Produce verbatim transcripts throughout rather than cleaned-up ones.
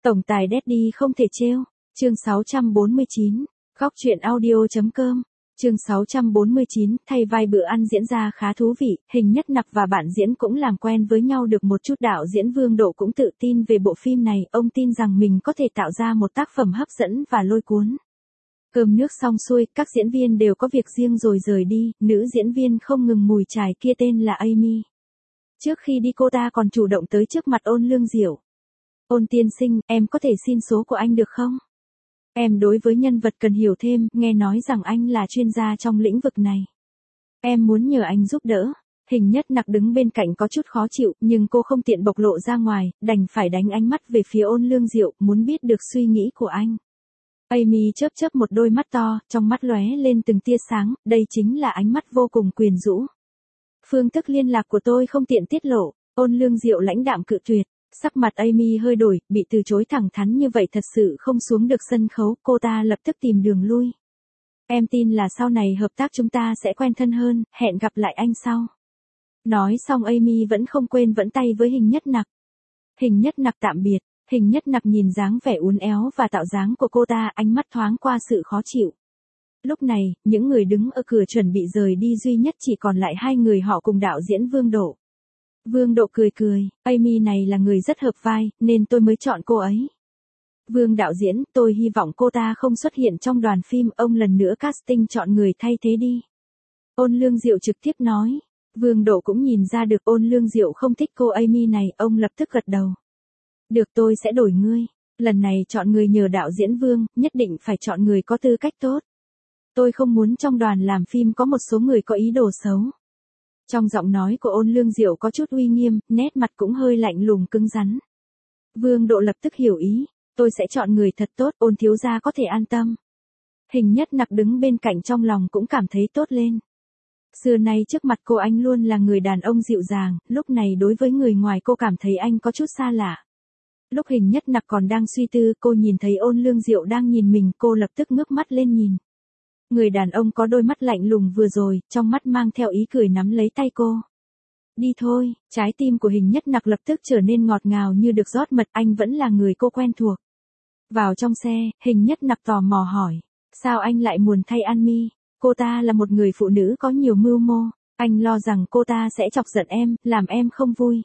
Tổng tài Daddy không thể trêu. Chương sáu trăm bốn mươi chín. Góc truyện audio.com. Chương sáu trăm bốn mươi chín, thay vai bữa ăn diễn ra khá thú vị, Hình Nhất Nặc và bạn diễn cũng làm quen với nhau được một chút. Đạo diễn Vương Độ cũng tự tin về bộ phim này, ông tin rằng mình có thể tạo ra một tác phẩm hấp dẫn và lôi cuốn. Cơm nước xong xuôi, các diễn viên đều có việc riêng rồi rời đi, nữ diễn viên không ngừng mùi chài kia tên là Amy. Trước khi đi cô ta còn chủ động tới trước mặt Ôn Lương Diệu. Ôn tiên sinh, em có thể xin số của anh được không? Em đối với nhân vật cần hiểu thêm, nghe nói rằng anh là chuyên gia trong lĩnh vực này. Em muốn nhờ anh giúp đỡ. Hình Nhất Nặc đứng bên cạnh có chút khó chịu, nhưng cô không tiện bộc lộ ra ngoài, đành phải đánh ánh mắt về phía Ôn Lương Diệu, muốn biết được suy nghĩ của anh. Amy chớp chớp một đôi mắt to, trong mắt lóe lên từng tia sáng, đây chính là ánh mắt vô cùng quyến rũ. Phương thức liên lạc của tôi không tiện tiết lộ. Ôn Lương Diệu lãnh đạm cự tuyệt. Sắc mặt Amy hơi đổi, bị từ chối thẳng thắn như vậy thật sự không xuống được sân khấu, cô ta lập tức tìm đường lui. Em tin là sau này hợp tác chúng ta sẽ quen thân hơn, hẹn gặp lại anh sau. Nói xong Amy vẫn không quên vẫy tay với Hình Nhất Nặc. Hình Nhất Nặc tạm biệt, Hình Nhất Nặc nhìn dáng vẻ uốn éo và tạo dáng của cô ta, ánh mắt thoáng qua sự khó chịu. Lúc này, những người đứng ở cửa chuẩn bị rời đi duy nhất chỉ còn lại hai người họ cùng đạo diễn Vương Độ. Vương Độ cười cười, Amy này là người rất hợp vai, nên tôi mới chọn cô ấy. Vương đạo diễn, tôi hy vọng cô ta không xuất hiện trong đoàn phim, ông lần nữa casting chọn người thay thế đi. Ôn Lương Diệu trực tiếp nói. Vương Độ cũng nhìn ra được Ôn Lương Diệu không thích cô Amy này, ông lập tức gật đầu. Được, tôi sẽ đổi ngươi. Lần này chọn người nhờ đạo diễn Vương, nhất định phải chọn người có tư cách tốt. Tôi không muốn trong đoàn làm phim có một số người có ý đồ xấu. Trong giọng nói của Ôn Lương Diệu có chút uy nghiêm, nét mặt cũng hơi lạnh lùng cứng rắn. Vương Độ lập tức hiểu ý, tôi sẽ chọn người thật tốt, Ôn thiếu gia có thể an tâm. Hình Nhất Nặc đứng bên cạnh trong lòng cũng cảm thấy tốt lên. Xưa nay trước mặt cô anh luôn là người đàn ông dịu dàng, lúc này đối với người ngoài cô cảm thấy anh có chút xa lạ. Lúc Hình Nhất Nặc còn đang suy tư, cô nhìn thấy Ôn Lương Diệu đang nhìn mình, cô lập tức ngước mắt lên nhìn. Người đàn ông có đôi mắt lạnh lùng vừa rồi, trong mắt mang theo ý cười nắm lấy tay cô. Đi thôi, trái tim của Hình Nhất Nặc lập tức trở nên ngọt ngào như được rót mật, anh vẫn là người cô quen thuộc. Vào trong xe, Hình Nhất Nặc tò mò hỏi, sao anh lại muốn thay An Mi? Cô ta là một người phụ nữ có nhiều mưu mô, anh lo rằng cô ta sẽ chọc giận em, làm em không vui.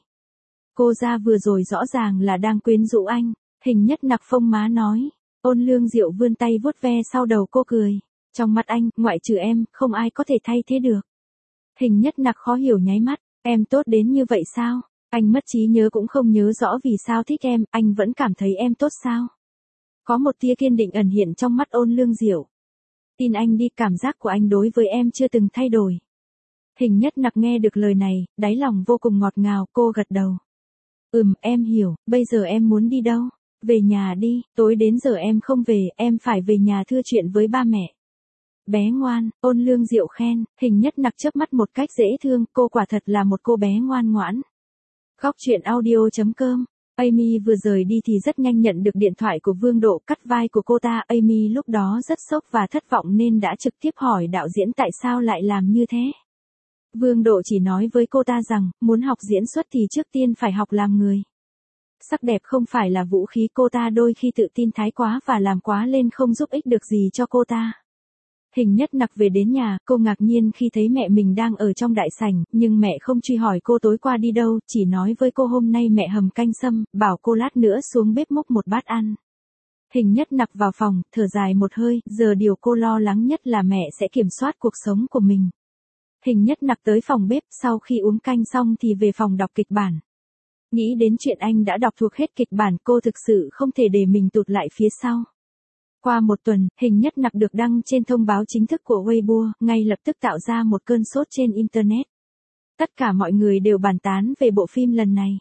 Cô ra vừa rồi rõ ràng là đang quyến rũ anh, Hình Nhất Nặc phông má nói. Ôn Lương Diệu vươn tay vuốt ve sau đầu cô cười. Trong mắt anh, ngoại trừ em, không ai có thể thay thế được. Hình Nhất Nặc khó hiểu nháy mắt, em tốt đến như vậy sao? Anh mất trí nhớ cũng không nhớ rõ vì sao thích em, anh vẫn cảm thấy em tốt sao? Có một tia kiên định ẩn hiện trong mắt Ôn Lương Diệu. Tin anh đi, cảm giác của anh đối với em chưa từng thay đổi. Hình Nhất Nặc nghe được lời này, đáy lòng vô cùng ngọt ngào, cô gật đầu. Ừm, em hiểu, bây giờ em muốn đi đâu? Về nhà đi, tối đến giờ em không về, em phải về nhà thưa chuyện với ba mẹ. Bé ngoan, Ôn Lương Diệu khen, Hình Nhất Nặc chớp mắt một cách dễ thương, cô quả thật là một cô bé ngoan ngoãn. Góc truyện audio.com. Amy vừa rời đi thì rất nhanh nhận được điện thoại của Vương Độ cắt vai của cô ta, Amy lúc đó rất sốc và thất vọng nên đã trực tiếp hỏi đạo diễn tại sao lại làm như thế. Vương Độ chỉ nói với cô ta rằng, muốn học diễn xuất thì trước tiên phải học làm người. Sắc đẹp không phải là vũ khí, cô ta đôi khi tự tin thái quá và làm quá lên không giúp ích được gì cho cô ta. Hình Nhất Nặc về đến nhà, cô ngạc nhiên khi thấy mẹ mình đang ở trong đại sảnh, nhưng mẹ không truy hỏi cô tối qua đi đâu, chỉ nói với cô hôm nay mẹ hầm canh sâm, bảo cô lát nữa xuống bếp múc một bát ăn. Hình Nhất Nặc vào phòng, thở dài một hơi, giờ điều cô lo lắng nhất là mẹ sẽ kiểm soát cuộc sống của mình. Hình Nhất Nặc tới phòng bếp, sau khi uống canh xong thì về phòng đọc kịch bản. Nghĩ đến chuyện anh đã đọc thuộc hết kịch bản, cô thực sự không thể để mình tụt lại phía sau. Qua một tuần, Hình Nhất Nặc được đăng trên thông báo chính thức của Weibo, ngay lập tức tạo ra một cơn sốt trên Internet. Tất cả mọi người đều bàn tán về bộ phim lần này.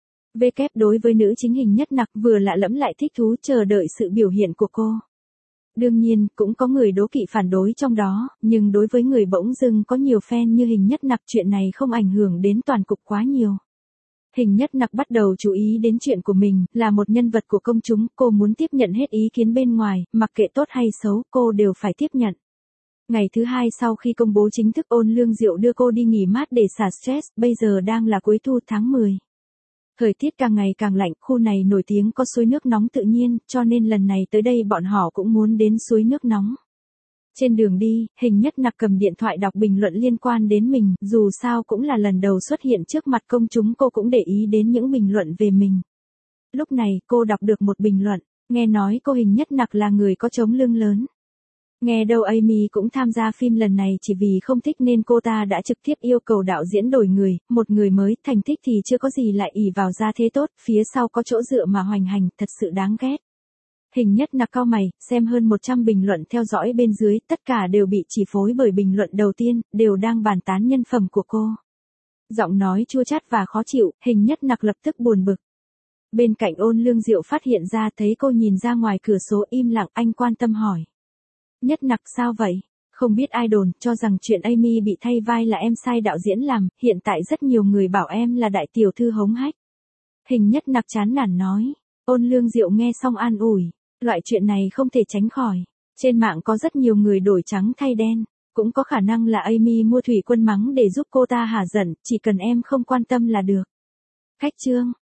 vê kép đối với nữ chính Hình Nhất Nặc vừa lạ lẫm lại thích thú chờ đợi sự biểu hiện của cô. Đương nhiên, cũng có người đố kỵ phản đối trong đó, nhưng đối với người bỗng dưng có nhiều fan như Hình Nhất Nặc chuyện này không ảnh hưởng đến toàn cục quá nhiều. Hình Nhất Nặc bắt đầu chú ý đến chuyện của mình, là một nhân vật của công chúng, cô muốn tiếp nhận hết ý kiến bên ngoài, mặc kệ tốt hay xấu, cô đều phải tiếp nhận. Ngày thứ hai sau khi công bố chính thức, Ôn Lương Diệu đưa cô đi nghỉ mát để xả stress, bây giờ đang là cuối thu tháng mười. Thời tiết càng ngày càng lạnh, khu này nổi tiếng có suối nước nóng tự nhiên, cho nên lần này tới đây bọn họ cũng muốn đến suối nước nóng. Trên đường đi, Hình Nhất Nặc cầm điện thoại đọc bình luận liên quan đến mình, dù sao cũng là lần đầu xuất hiện trước mặt công chúng, cô cũng để ý đến những bình luận về mình. Lúc này, cô đọc được một bình luận, nghe nói cô Hình Nhất Nặc là người có trống lưng lớn. Nghe đâu Amy cũng tham gia phim lần này chỉ vì không thích nên cô ta đã trực tiếp yêu cầu đạo diễn đổi người, một người mới, thành tích thì chưa có gì lại ỷ vào gia thế tốt, phía sau có chỗ dựa mà hoành hành, thật sự đáng ghét. Hình Nhất Nặc cau mày, xem hơn một trăm bình luận theo dõi bên dưới, tất cả đều bị chỉ phối bởi bình luận đầu tiên, đều đang bàn tán nhân phẩm của cô. Giọng nói chua chát và khó chịu, Hình Nhất Nặc lập tức buồn bực. Bên cạnh Ôn Lương Diệu phát hiện ra thấy cô nhìn ra ngoài cửa sổ im lặng, anh quan tâm hỏi. Nhất Nặc sao vậy? Không biết ai đồn, cho rằng chuyện Amy bị thay vai là em sai đạo diễn làm, hiện tại rất nhiều người bảo em là đại tiểu thư hống hách. Hình Nhất Nặc chán nản nói. Ôn Lương Diệu nghe xong an ủi. Loại chuyện này không thể tránh khỏi. Trên mạng có rất nhiều người đổi trắng thay đen. Cũng có khả năng là Amy mua thủy quân mắng để giúp cô ta hả giận, chỉ cần em không quan tâm là được. Khách chương.